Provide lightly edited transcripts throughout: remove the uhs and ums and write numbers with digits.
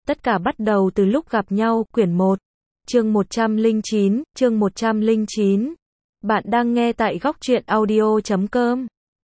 Tất cả bắt đầu từ lúc gặp nhau, quyển 1, chương 109. Bạn đang nghe tại góc truyện audio.com.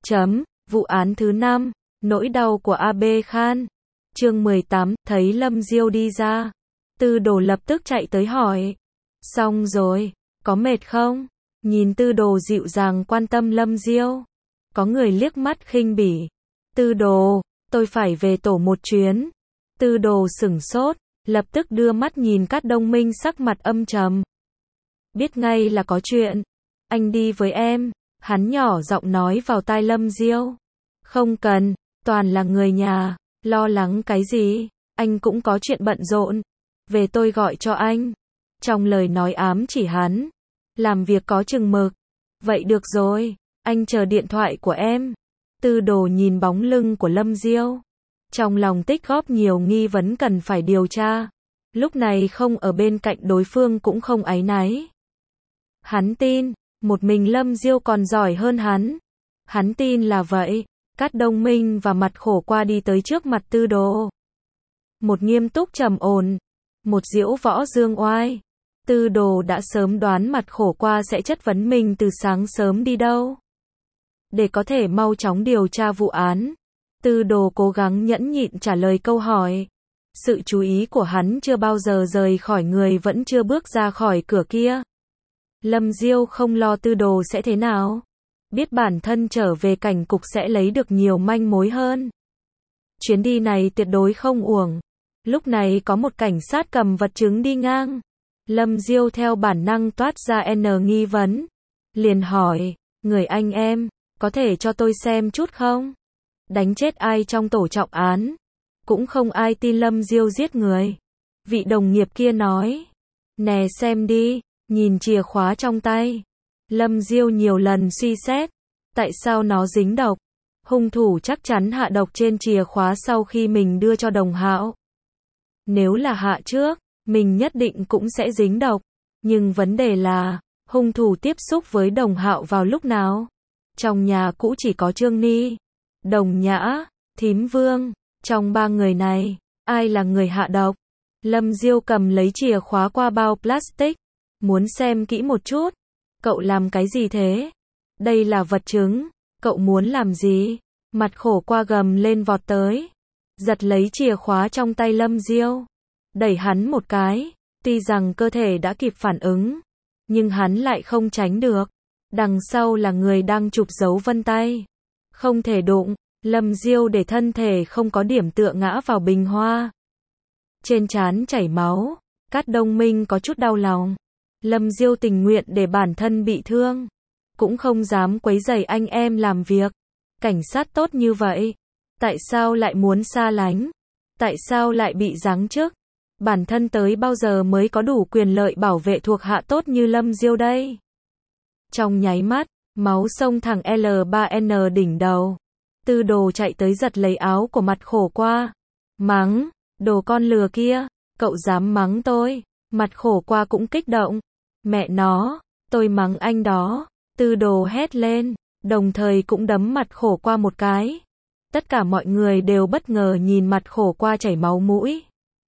Vụ án thứ 5, nỗi đau của AB Khan. Chương 18, thấy Lâm Diêu đi ra. Tư Đồ lập tức chạy tới hỏi. Xong rồi, có mệt không? Nhìn Tư Đồ dịu dàng quan tâm Lâm Diêu. Có người liếc mắt khinh bỉ. Tư Đồ, tôi phải về tổ một chuyến. Tư Đồ sửng sốt, lập tức đưa mắt nhìn Cát Đông Minh sắc mặt âm trầm. Biết ngay là có chuyện. Anh đi với em. Hắn nhỏ giọng nói vào tai Lâm Diêu. Không cần, toàn là người nhà. Lo lắng cái gì? Anh cũng có chuyện bận rộn. Về tôi gọi cho anh. Trong lời nói ám chỉ hắn. Làm việc có chừng mực. Vậy được rồi, anh chờ điện thoại của em. Tư Đồ nhìn bóng lưng của Lâm Diêu. Trong lòng tích góp nhiều nghi vấn cần phải điều tra. Lúc này không ở bên cạnh đối phương cũng không áy náy. Hắn tin, một mình Lâm Diêu còn giỏi hơn hắn. Hắn tin là vậy. Cát Đông Minh và Mặt Khổ Qua đi tới trước mặt Tư Đồ. Một nghiêm túc trầm ổn, một diễu võ dương oai. Tư Đồ đã sớm đoán Mặt Khổ Qua sẽ chất vấn mình từ sáng sớm đi đâu. Để có thể mau chóng điều tra vụ án, Tư Đồ cố gắng nhẫn nhịn trả lời câu hỏi. Sự chú ý của hắn chưa bao giờ rời khỏi người vẫn chưa bước ra khỏi cửa kia. Lâm Diêu không lo Tư Đồ sẽ thế nào. Biết bản thân trở về cảnh cục sẽ lấy được nhiều manh mối hơn. Chuyến đi này tuyệt đối không uổng. Lúc này có một cảnh sát cầm vật chứng đi ngang. Lâm Diêu theo bản năng toát ra nghi vấn. Liền hỏi, người anh em, có thể cho tôi xem chút không? Đánh chết ai trong tổ trọng án? Cũng không ai tin Lâm Diêu giết người. Vị đồng nghiệp kia nói, nè xem đi, nhìn chìa khóa trong tay. Lâm Diêu nhiều lần suy xét, tại sao nó dính độc? Hung thủ chắc chắn hạ độc trên chìa khóa sau khi mình đưa cho Đồng Hạo. Nếu là hạ trước, mình nhất định cũng sẽ dính độc. Nhưng vấn đề là, hung thủ tiếp xúc với Đồng Hạo vào lúc nào? Trong nhà cũ chỉ có Trương Ni, Đồng Nhã, Thím Vương. Trong ba người này, ai là người hạ độc? Lâm Diêu cầm lấy chìa khóa qua bao plastic. Muốn xem kỹ một chút. Cậu làm cái gì thế? Đây là vật chứng. Cậu muốn làm gì? Mặt Khổ Qua gầm lên vọt tới. Giật lấy chìa khóa trong tay Lâm Diêu. Đẩy hắn một cái. Tuy rằng cơ thể đã kịp phản ứng. Nhưng hắn lại không tránh được. Đằng sau là người đang chụp dấu vân tay. Không thể đụng. Lâm Diêu để thân thể không có điểm tựa ngã vào bình hoa. Trên trán chảy máu. Cát Đông Minh có chút đau lòng. Lâm Diêu tình nguyện để bản thân bị thương. Cũng không dám quấy rầy anh em làm việc. Cảnh sát tốt như vậy. Tại sao lại muốn xa lánh? Tại sao lại bị giáng chức? Bản thân tới bao giờ mới có đủ quyền lợi bảo vệ thuộc hạ tốt như Lâm Diêu đây? Trong nháy mắt, máu xông thẳng L3N đỉnh đầu. Tư Đồ chạy tới giật lấy áo của Mặt Khổ Qua. Mắng, đồ con lừa kia, cậu dám mắng tôi? Mặt Khổ Qua cũng kích động. Mẹ nó, tôi mắng anh đó. Tư Đồ hét lên, đồng thời cũng đấm Mặt Khổ Qua một cái. Tất cả mọi người đều bất ngờ nhìn Mặt Khổ Qua chảy máu mũi.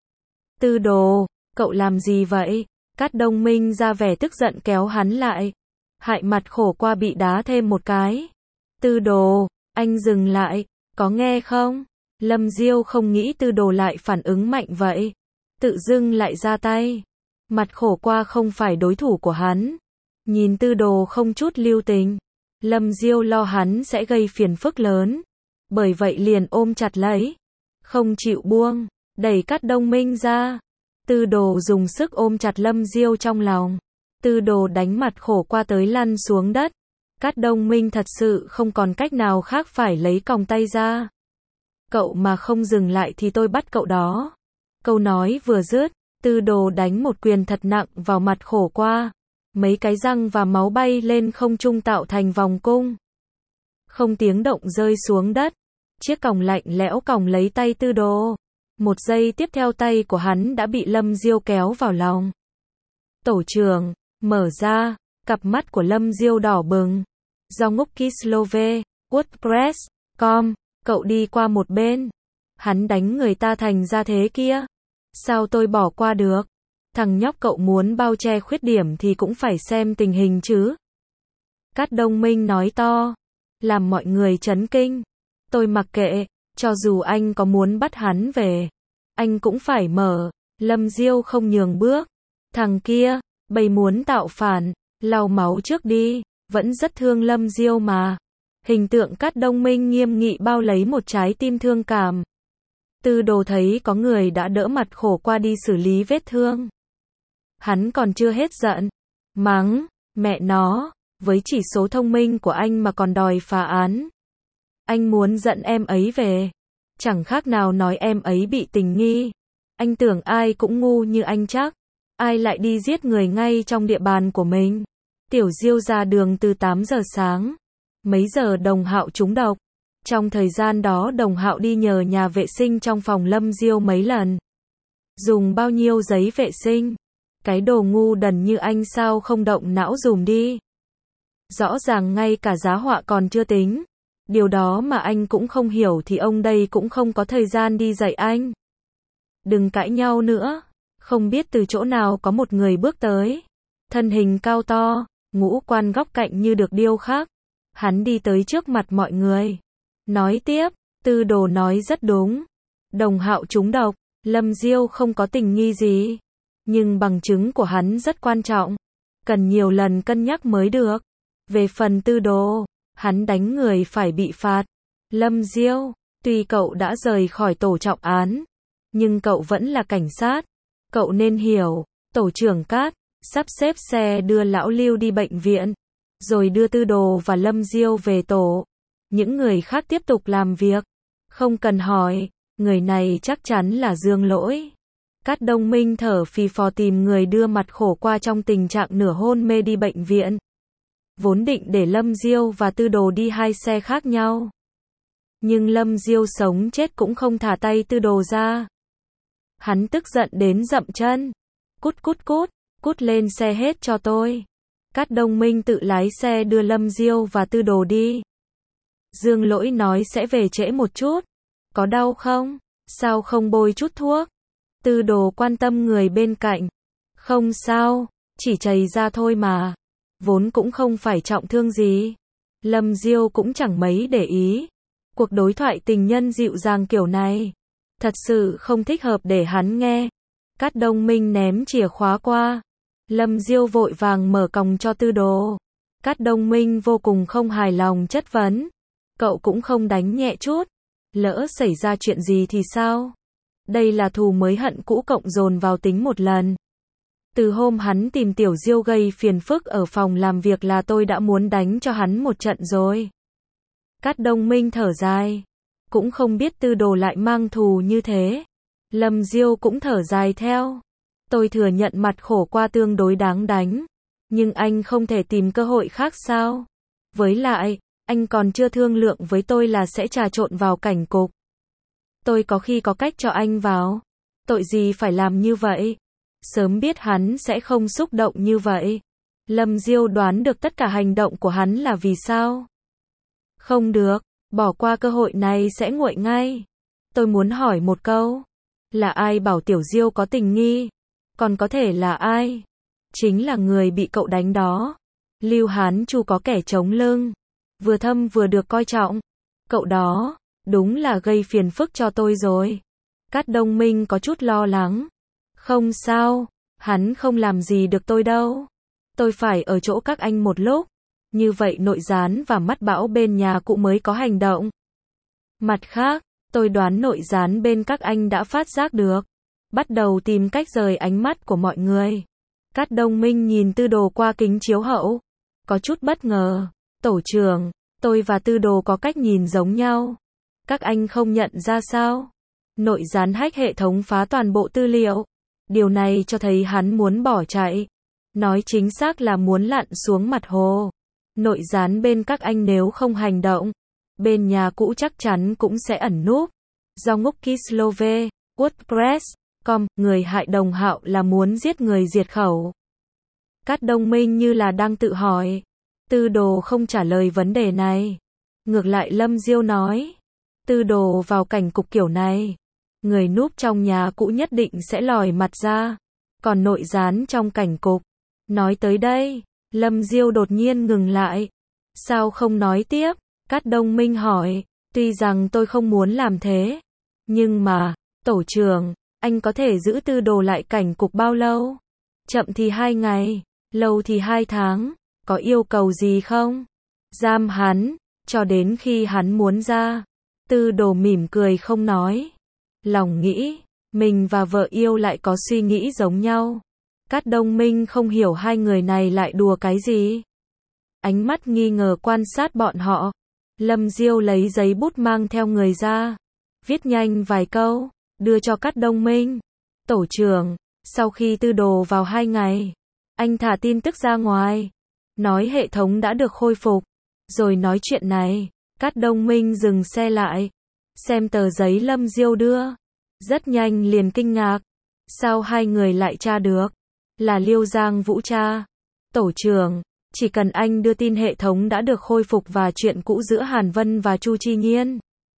Tư Đồ, cậu làm gì vậy? Cát Đông Minh ra vẻ tức giận kéo hắn lại. Hại Mặt Khổ Qua bị đá thêm một cái. Tư Đồ, anh dừng lại, có nghe không? Lâm Diêu không nghĩ Tư Đồ lại phản ứng mạnh vậy. Tự dưng lại ra tay. Mặt Khổ Qua không phải đối thủ của hắn. Nhìn Tư Đồ không chút lưu tình. Lâm Diêu lo hắn sẽ gây phiền phức lớn. Bởi vậy liền ôm chặt lấy. Không chịu buông. Đẩy Cát Đông Minh ra. Tư Đồ dùng sức ôm chặt Lâm Diêu trong lòng. Tư Đồ đánh Mặt Khổ Qua tới lăn xuống đất. Cát Đông Minh thật sự không còn cách nào khác phải lấy còng tay ra. Cậu mà không dừng lại thì tôi bắt cậu đó. Câu nói vừa dứt, Tư Đồ đánh một quyền thật nặng vào Mặt Khổ Qua. Mấy cái răng và máu bay lên không trung tạo thành vòng cung. Không tiếng động rơi xuống đất. Chiếc còng lạnh lẽo còng lấy tay Tư Đồ. Một giây tiếp theo tay của hắn đã bị Lâm Diêu kéo vào lòng. Tổ trưởng, mở ra. Cặp mắt của Lâm Diêu đỏ bừng. Do ngốc Kislove, WordPress.com, cậu đi qua một bên. Hắn đánh người ta thành ra thế kia. Sao tôi bỏ qua được? Thằng nhóc cậu muốn bao che khuyết điểm thì cũng phải xem tình hình chứ. Cát Đông Minh nói to, làm mọi người chấn kinh. Tôi mặc kệ, cho dù anh có muốn bắt hắn về, anh cũng phải mở. Lâm Diêu không nhường bước. Thằng kia, bầy muốn tạo phản, lau máu trước đi, vẫn rất thương Lâm Diêu mà. Hình tượng Cát Đông Minh nghiêm nghị bao lấy một trái tim thương cảm. Tư Đồ thấy có người đã đỡ mặt khổ qua đi xử lý vết thương. Hắn còn chưa hết giận. Mắng, mẹ nó, với chỉ số thông minh của anh mà còn đòi phá án. Anh muốn dẫn em ấy về. Chẳng khác nào nói em ấy bị tình nghi. Anh tưởng ai cũng ngu như anh chắc. Ai lại đi giết người ngay trong địa bàn của mình. Tiểu Diêu ra đường từ 8 giờ sáng. Mấy giờ Đồng Hạo trúng độc. Trong thời gian đó Đồng Hạo đi nhờ nhà vệ sinh trong phòng Lâm Diêu mấy lần. Dùng bao nhiêu giấy vệ sinh? Cái đồ ngu đần như anh sao không động não dùm đi. Rõ ràng ngay cả giá họa còn chưa tính. Điều đó mà anh cũng không hiểu thì ông đây cũng không có thời gian đi dạy anh. Đừng cãi nhau nữa. Không biết từ chỗ nào có một người bước tới. Thân hình cao to, ngũ quan góc cạnh như được điêu khắc. Hắn đi tới trước mặt mọi người. Nói tiếp, Tư Đồ nói rất đúng. Đồng Hạo trúng độc, Lâm Diêu không có tình nghi gì. Nhưng bằng chứng của hắn rất quan trọng. Cần nhiều lần cân nhắc mới được. Về phần Tư Đồ, hắn đánh người phải bị phạt. Lâm Diêu, tuy cậu đã rời khỏi tổ trọng án, nhưng cậu vẫn là cảnh sát. Cậu nên hiểu, tổ trưởng Cát, sắp xếp xe đưa lão Lưu đi bệnh viện, rồi đưa Tư Đồ và Lâm Diêu về tổ. Những người khác tiếp tục làm việc. Không cần hỏi, người này chắc chắn là Dương Lỗi. Cát Đông Minh thở phì phò tìm người đưa mặt khổ qua trong tình trạng nửa hôn mê đi bệnh viện. Vốn định để Lâm Diêu và Tư Đồ đi hai xe khác nhau. Nhưng Lâm Diêu sống chết cũng không thả tay Tư Đồ ra. Hắn tức giận đến dậm chân. Cút cút cút, cút lên xe hết cho tôi. Cát Đông Minh tự lái xe đưa Lâm Diêu và Tư Đồ đi. Dương Lỗi nói sẽ về trễ một chút. Có đau không? Sao không bôi chút thuốc? Tư Đồ quan tâm người bên cạnh. Không sao, chỉ chảy ra thôi mà. Vốn cũng không phải trọng thương gì. Lâm Diêu cũng chẳng mấy để ý. Cuộc đối thoại tình nhân dịu dàng kiểu này thật sự không thích hợp để hắn nghe. Cát Đông Minh ném chìa khóa qua. Lâm Diêu vội vàng mở còng cho Tư Đồ. Cát Đông Minh vô cùng không hài lòng chất vấn. Cậu cũng không đánh nhẹ chút. Lỡ xảy ra chuyện gì thì sao? Đây là thù mới hận cũ cộng dồn vào tính một lần. Từ hôm hắn tìm Tiểu Diêu gây phiền phức ở phòng làm việc là tôi đã muốn đánh cho hắn một trận rồi. Cát Đông Minh thở dài. Cũng không biết Tư Đồ lại mang thù như thế. Lâm Diêu cũng thở dài theo. Tôi thừa nhận mặt khổ qua tương đối đáng đánh. Nhưng anh không thể tìm cơ hội khác sao? Với lại, anh còn chưa thương lượng với tôi là sẽ trà trộn vào cảnh cục. Tôi có khi có cách cho anh vào. Tội gì phải làm như vậy? Sớm biết hắn sẽ không xúc động như vậy. Lâm Diêu đoán được tất cả hành động của hắn là vì sao. Không được, bỏ qua cơ hội này sẽ nguội ngay. Tôi muốn hỏi một câu. Là ai bảo Tiểu Diêu có tình nghi? Còn có thể là ai? Chính là người bị cậu đánh đó. Lưu Hán Chu có kẻ chống lưng. Vừa thâm vừa được coi trọng. Cậu đó, đúng là gây phiền phức cho tôi rồi. Cát Đông Minh có chút lo lắng. Không sao, hắn không làm gì được tôi đâu. Tôi phải ở chỗ các anh một lúc. Như vậy Nội Gián và Mắt Bão bên nhà cụ mới có hành động. Mặt khác, tôi đoán Nội Gián bên các anh đã phát giác được. Bắt đầu tìm cách rời ánh mắt của mọi người. Cát Đông Minh nhìn Tư Đồ qua kính chiếu hậu. Có chút bất ngờ. Tổ trưởng, tôi và Tư Đồ có cách nhìn giống nhau. Các anh không nhận ra sao? Nội Gián hack hệ thống phá toàn bộ tư liệu. Điều này cho thấy hắn muốn bỏ chạy. Nói chính xác là muốn lặn xuống mặt hồ. Nội Gián bên các anh nếu không hành động, bên nhà cũ chắc chắn cũng sẽ ẩn núp. Do ngốc Kislove, WordPress.com, người hại Đồng Hạo là muốn giết người diệt khẩu. Cát Đông Minh như là đang tự hỏi. Tư Đồ không trả lời vấn đề này. Ngược lại Lâm Diêu nói. Tư Đồ vào cảnh cục kiểu này. người núp trong nhà cũ nhất định sẽ lòi mặt ra. Còn nội gián trong cảnh cục. Nói tới đây, Lâm Diêu đột nhiên ngừng lại. Sao không nói tiếp? Cát Đông Minh hỏi. Tuy rằng tôi không muốn làm thế. Nhưng mà, tổ trưởng, anh có thể giữ Tư Đồ lại cảnh cục bao lâu? Chậm thì 2 ngày, lâu thì 2 tháng. Có yêu cầu gì không? Giam hắn, cho đến khi hắn muốn ra. Tư Đồ mỉm cười không nói. Lòng nghĩ, mình và vợ yêu lại có suy nghĩ giống nhau. Cát Đông Minh không hiểu hai người này lại đùa cái gì. Ánh mắt nghi ngờ quan sát bọn họ. Lâm Diêu lấy giấy bút mang theo người ra. Viết nhanh vài câu, đưa cho Cát Đông Minh. Tổ trưởng, sau khi Tư Đồ vào 2 ngày, anh thả tin tức ra ngoài. Nói hệ thống đã được khôi phục. Rồi nói chuyện này, Cát Đông Minh dừng xe lại. Xem tờ giấy Lâm Diêu đưa. Rất nhanh liền kinh ngạc. Sao hai người lại tra được? Là Liêu Giang Vũ tra. Tổ trưởng, chỉ cần anh đưa tin hệ thống đã được khôi phục và chuyện cũ giữa Hàn Vân và Chu Chi Nhiên.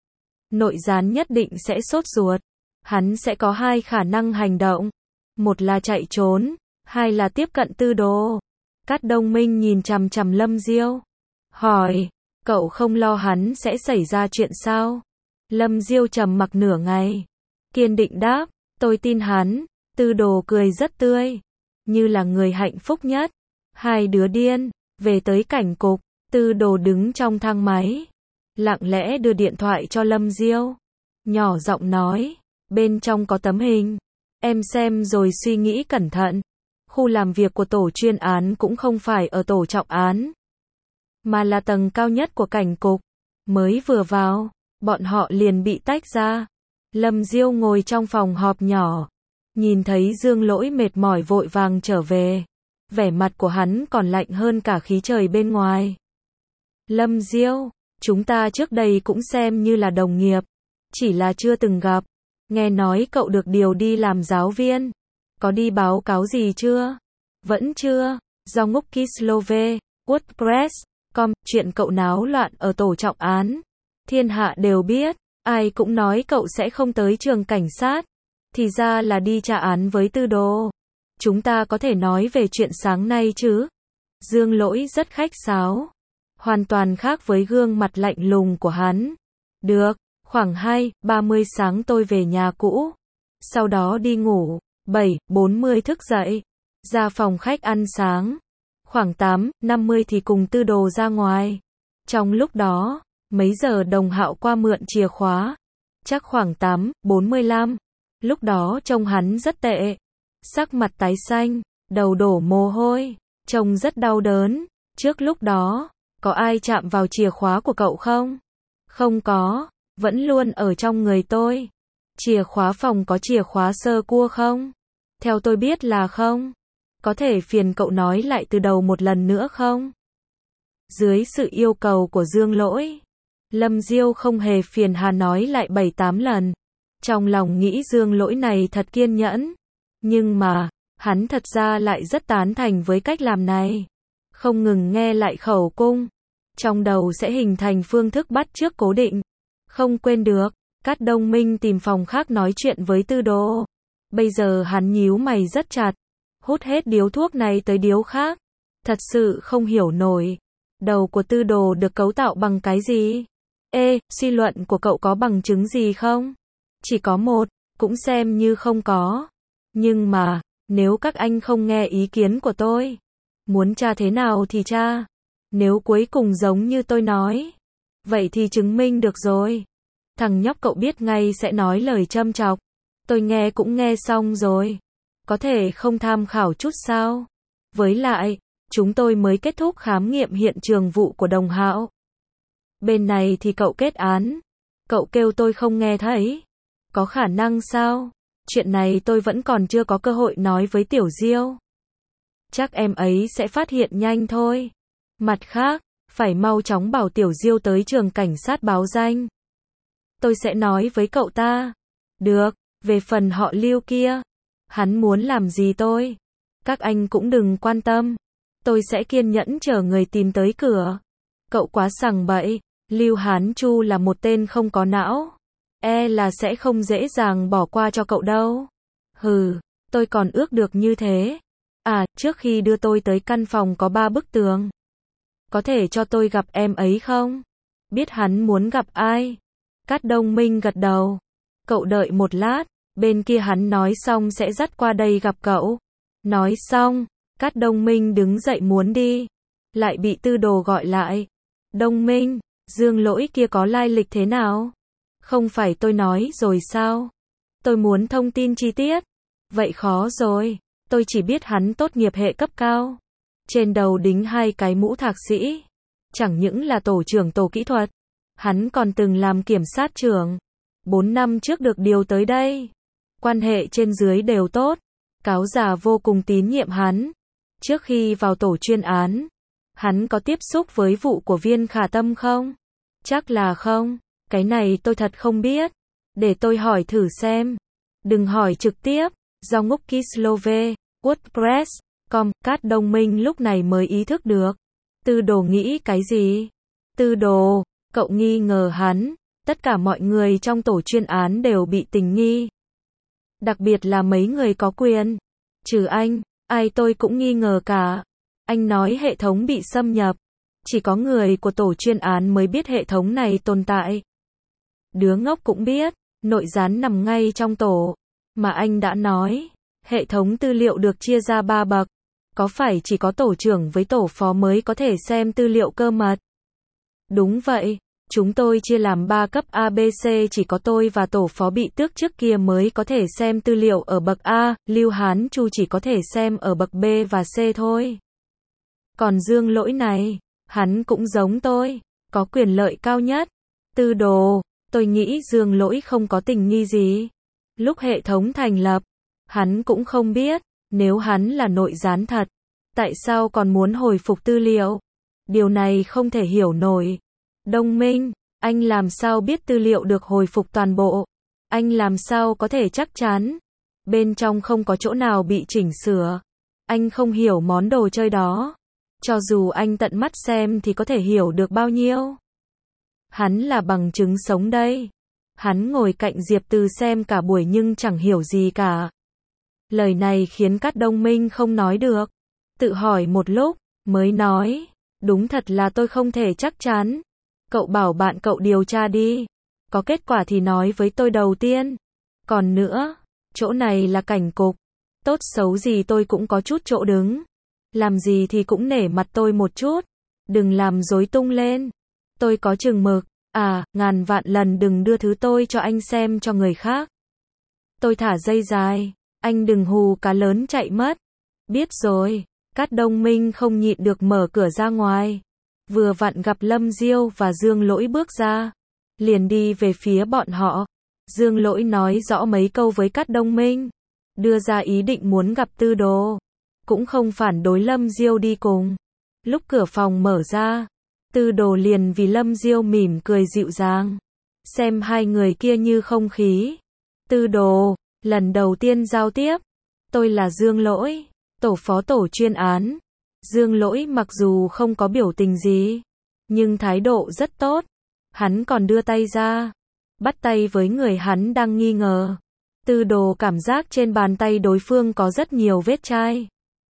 Nội gián nhất định sẽ sốt ruột. Hắn sẽ có 2 khả năng hành động. Một là chạy trốn, 2 là tiếp cận Tư Đồ. Cát Đông Minh nhìn chằm chằm Lâm Diêu. Hỏi, cậu không lo hắn sẽ xảy ra chuyện sao? Lâm Diêu trầm mặc nửa ngày. Kiên định đáp, tôi tin hắn. Tư Đồ cười rất tươi. Như là người hạnh phúc nhất. Hai đứa điên, về tới cảnh cục. Tư Đồ đứng trong thang máy. Lặng lẽ đưa điện thoại cho Lâm Diêu. Nhỏ giọng nói, bên trong có tấm hình. Em xem rồi suy nghĩ cẩn thận. Khu làm việc của tổ chuyên án cũng không phải ở tổ trọng án, mà là tầng cao nhất của cảnh cục. Mới vừa vào, bọn họ liền bị tách ra. Lâm Diêu ngồi trong phòng họp nhỏ. Nhìn thấy Dương Lỗi mệt mỏi vội vàng trở về. Vẻ mặt của hắn còn lạnh hơn cả khí trời bên ngoài. Lâm Diêu, chúng ta trước đây cũng xem như là đồng nghiệp. Chỉ là chưa từng gặp. Nghe nói cậu được điều đi làm giáo viên. Có đi báo cáo gì chưa? Vẫn chưa. Do ngốc Kislove, WordPress.com, chuyện cậu náo loạn ở tổ trọng án. Thiên hạ đều biết. Ai cũng nói cậu sẽ không tới trường cảnh sát. Thì ra là đi tra án với Tư Đồ. Chúng ta có thể nói về chuyện sáng nay chứ? Dương Lỗi rất khách sáo. Hoàn toàn khác với gương mặt lạnh lùng của hắn. Được, khoảng 2:30 sáng tôi về nhà cũ. Sau đó đi ngủ. 7:40 thức dậy. Ra phòng khách ăn sáng. Khoảng 8:50 thì cùng Tư Đồ ra ngoài. Trong lúc đó, mấy giờ Đồng Hạo qua mượn chìa khóa. Chắc khoảng 8:45. Lúc đó trông hắn rất tệ. Sắc mặt tái xanh, đầu đổ mồ hôi, trông rất đau đớn. Trước lúc đó, có ai chạm vào chìa khóa của cậu không? Không có, vẫn luôn ở trong người tôi. Chìa khóa phòng có chìa khóa sơ cua không? Theo tôi biết là không. Có thể phiền cậu nói lại từ đầu một lần nữa không? Dưới sự yêu cầu của Dương Lỗi, Lâm Diêu không hề phiền hà nói lại 7-8 lần. Trong lòng nghĩ Dương Lỗi này thật kiên nhẫn. Nhưng mà, hắn thật ra lại rất tán thành với cách làm này. Không ngừng nghe lại khẩu cung. Trong đầu sẽ hình thành phương thức bắt chước cố định. Không quên được, Cát Đông Minh tìm phòng khác nói chuyện với Tư Đồ. Bây giờ hắn nhíu mày rất chặt. Hút hết điếu thuốc này tới điếu khác. Thật sự không hiểu nổi. Đầu của Tư Đồ được cấu tạo bằng cái gì? Suy luận của cậu có bằng chứng gì không? Chỉ có một, cũng xem như không có. Nhưng mà, nếu các anh không nghe ý kiến của tôi, muốn tra thế nào thì tra. Nếu cuối cùng giống như tôi nói, vậy thì chứng minh được rồi. Thằng nhóc cậu biết ngay sẽ nói lời châm chọc. Tôi nghe cũng nghe xong rồi. Có thể không tham khảo chút sao? Với lại, chúng tôi mới kết thúc khám nghiệm hiện trường vụ của Đồng Hạo. Bên này thì cậu kết án. Cậu kêu tôi không nghe thấy. Có khả năng sao? Chuyện này tôi vẫn còn chưa có cơ hội nói với Tiểu Diêu. Chắc em ấy sẽ phát hiện nhanh thôi. Mặt khác, phải mau chóng bảo Tiểu Diêu tới trường cảnh sát báo danh. Tôi sẽ nói với cậu ta. Được, về phần họ Lưu kia, hắn muốn làm gì tôi? Các anh cũng đừng quan tâm. Tôi sẽ kiên nhẫn chờ người tìm tới cửa. Cậu quá sằng bậy. Lưu Hán Chu là một tên không có não. là sẽ không dễ dàng bỏ qua cho cậu đâu. Hừ, tôi còn ước được như thế. Trước khi đưa tôi tới căn phòng có 3 bức tường. Có thể cho tôi gặp em ấy không? Biết hắn muốn gặp ai? Cát Đông Minh gật đầu. Cậu đợi một lát, bên kia hắn nói xong sẽ dắt qua đây gặp cậu. Nói xong, Cát Đông Minh đứng dậy muốn đi. Lại bị Tư Đồ gọi lại. Đông Minh, Dương Lỗi kia có lai lịch thế nào? Không phải tôi nói rồi sao? Tôi muốn thông tin chi tiết. Vậy khó rồi, tôi chỉ biết hắn tốt nghiệp hệ cấp cao. Trên đầu đính 2 cái mũ thạc sĩ. Chẳng những là tổ trưởng tổ kỹ thuật, hắn còn từng làm kiểm sát trưởng. 4 năm trước được điều tới đây. Quan hệ trên dưới đều tốt. Cáo già vô cùng tín nhiệm hắn. Trước khi vào tổ chuyên án, hắn có tiếp xúc với vụ của Viên Khả Tâm không? Chắc là không. Cái này tôi thật không biết. Để tôi hỏi thử xem. Đừng hỏi trực tiếp. Do ngốc Kislove, WordPress.com, Cát Đông Minh lúc này mới ý thức được. Tư Đồ nghĩ cái gì? Tư Đồ, cậu nghi ngờ hắn. Tất cả mọi người trong tổ chuyên án đều bị tình nghi. Đặc biệt là mấy người có quyền. Trừ anh, ai tôi cũng nghi ngờ cả. Anh nói hệ thống bị xâm nhập. Chỉ có người của tổ chuyên án mới biết hệ thống này tồn tại. Đứa ngốc cũng biết, nội gián nằm ngay trong tổ. Mà anh đã nói, hệ thống tư liệu được chia ra 3 bậc. Có phải chỉ có tổ trưởng với tổ phó mới có thể xem tư liệu cơ mật? Đúng vậy, chúng tôi chia làm 3 cấp ABC, chỉ có tôi và tổ phó bị tước trước kia mới có thể xem tư liệu ở bậc A, Lưu Hán Chu chỉ có thể xem ở bậc B và C thôi. Còn Dương Lỗi này, hắn cũng giống tôi, có quyền lợi cao nhất. Tư Đồ, tôi nghĩ Dương Lỗi không có tình nghi gì. Lúc hệ thống thành lập, hắn cũng không biết, nếu hắn là nội gián thật, tại sao còn muốn hồi phục tư liệu? Điều này không thể hiểu nổi. Đông Minh, anh làm sao biết tư liệu được hồi phục toàn bộ? Anh làm sao có thể chắc chắn? Bên trong không có chỗ nào bị chỉnh sửa. Anh không hiểu món đồ chơi đó. Cho dù anh tận mắt xem thì có thể hiểu được bao nhiêu? Hắn là bằng chứng sống đây. Hắn ngồi cạnh Diệp Từ xem cả buổi nhưng chẳng hiểu gì cả. Lời này khiến Cát Đông Minh không nói được. Tự hỏi một lúc, mới nói. Đúng thật là tôi không thể chắc chắn. Cậu bảo bạn cậu điều tra đi. Có kết quả thì nói với tôi đầu tiên. Còn nữa, chỗ này là cảnh cục. Tốt xấu gì tôi cũng có chút chỗ đứng. Làm gì thì cũng nể mặt tôi một chút. Đừng làm rối tung lên. Tôi có chừng mực. Ngàn vạn lần đừng đưa thứ tôi cho anh xem cho người khác. Tôi thả dây dài. Anh đừng hù cá lớn chạy mất. Biết rồi. Cát Đông Minh không nhịn được mở cửa ra ngoài. Vừa vặn gặp Lâm Diêu và Dương Lỗi bước ra. Liền đi về phía bọn họ. Dương Lỗi nói rõ mấy câu với Cát Đông Minh. Đưa ra ý định muốn gặp Tư Đồ. Cũng không phản đối Lâm Diêu đi cùng. Lúc cửa phòng mở ra, Tư Đồ liền vì Lâm Diêu mỉm cười dịu dàng. Xem hai người kia như không khí. Tư Đồ, lần đầu tiên giao tiếp. Tôi là Dương Lỗi, tổ phó tổ chuyên án. Dương Lỗi mặc dù không có biểu tình gì, nhưng thái độ rất tốt. Hắn còn đưa tay ra, bắt tay với người hắn đang nghi ngờ. Tư Đồ cảm giác trên bàn tay đối phương có rất nhiều vết chai.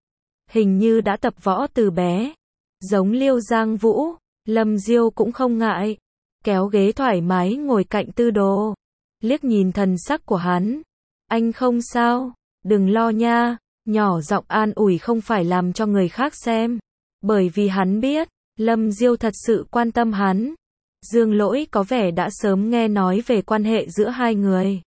Hình như đã tập võ từ bé. Giống Liêu Giang Vũ, Lâm Diêu cũng không ngại. Kéo ghế thoải mái ngồi cạnh Tư Đồ. Liếc nhìn thần sắc của hắn. Anh không sao, đừng lo nha. Nhỏ giọng an ủi không phải làm cho người khác xem. Bởi vì hắn biết, Lâm Diêu thật sự quan tâm hắn. Dương Lỗi có vẻ đã sớm nghe nói về quan hệ giữa hai người,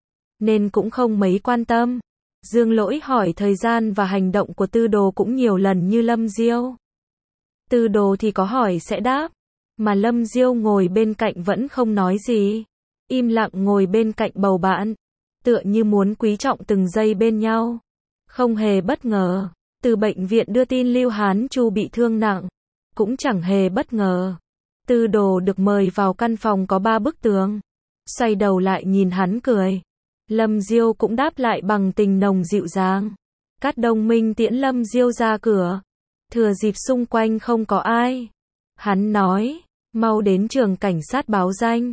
nên cũng không mấy quan tâm. Dương Lỗi hỏi thời gian và hành động của Tư Đồ cũng nhiều lần như Lâm Diêu. Tư Đồ thì có hỏi sẽ đáp, mà Lâm Diêu ngồi bên cạnh vẫn không nói gì. Im lặng ngồi bên cạnh bầu bạn, tựa như muốn quý trọng từng giây bên nhau. Không hề bất ngờ, từ bệnh viện đưa tin Lưu Hán Chu bị thương nặng. Cũng chẳng hề bất ngờ. Tư Đồ được mời vào căn phòng có 3 bức tường. Xoay đầu lại nhìn hắn cười. Lâm Diêu cũng đáp lại bằng tình nồng dịu dàng. Cát Đông Minh tiễn Lâm Diêu ra cửa. Thừa dịp xung quanh không có ai, hắn nói, mau đến trường cảnh sát báo danh.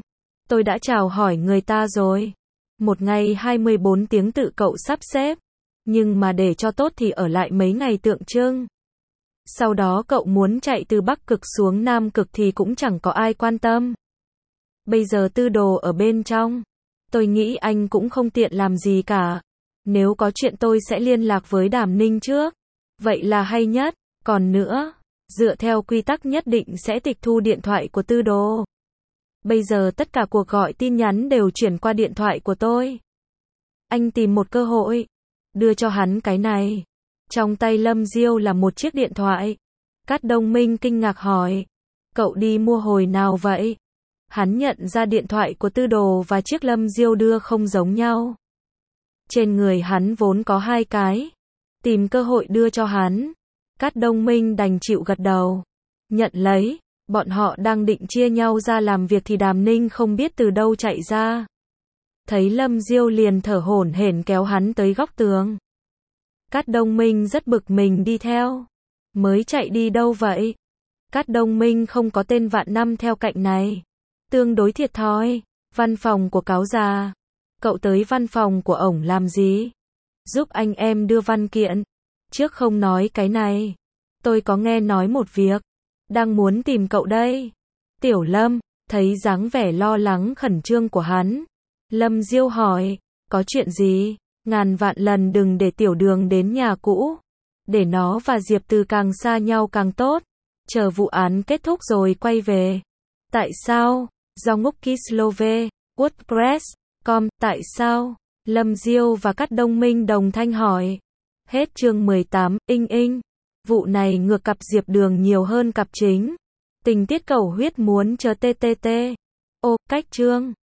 Tôi đã chào hỏi người ta rồi. Một ngày 24 tiếng tự cậu sắp xếp. Nhưng mà để cho tốt thì ở lại mấy ngày tượng trưng. Sau đó cậu muốn chạy từ Bắc Cực xuống Nam Cực thì cũng chẳng có ai quan tâm. Bây giờ Tư Đồ ở bên trong. Tôi nghĩ anh cũng không tiện làm gì cả. Nếu có chuyện tôi sẽ liên lạc với Đàm Ninh trước. Vậy là hay nhất. Còn nữa, dựa theo quy tắc nhất định sẽ tịch thu điện thoại của Tư Đồ. Bây giờ tất cả cuộc gọi tin nhắn đều chuyển qua điện thoại của tôi. Anh tìm một cơ hội. Đưa cho hắn cái này. Trong tay Lâm Diêu là một chiếc điện thoại. Cát Đông Minh kinh ngạc hỏi. Cậu đi mua hồi nào vậy? Hắn nhận ra điện thoại của Tư Đồ và chiếc Lâm Diêu đưa không giống nhau. Trên người hắn vốn có hai cái. Tìm cơ hội đưa cho hắn. Cát Đông Minh đành chịu gật đầu. Nhận lấy. Bọn họ đang định chia nhau ra làm việc thì Đàm Ninh không biết từ đâu chạy ra. Thấy Lâm Diêu liền thở hổn hển kéo hắn tới góc tường. Cát Đông Minh rất bực mình đi theo. Mới chạy đi đâu vậy? Cát Đông Minh không có tên Vạn Năm theo cạnh này. Tương đối thiệt thòi. Văn phòng của cáo già. Cậu tới văn phòng của ổng làm gì? Giúp anh em đưa văn kiện. Trước không nói cái này. Tôi có nghe nói một việc. Đang muốn tìm cậu đây. Tiểu Lâm, thấy dáng vẻ lo lắng khẩn trương của hắn. Lâm Diêu hỏi, có chuyện gì? Ngàn vạn lần đừng để Tiểu Đường đến nhà cũ. Để nó và Diệp Từ càng xa nhau càng tốt. Chờ vụ án kết thúc rồi quay về. Tại sao? Do Ngúc Kislove, WordPress.com, tại sao? Lâm Diêu và Cát Đông Minh đồng thanh hỏi. Hết chương 18, vụ này ngược cặp Diệp Đường nhiều hơn cặp chính. Tình tiết cầu huyết muốn chờ TTT. Ô, cách chương.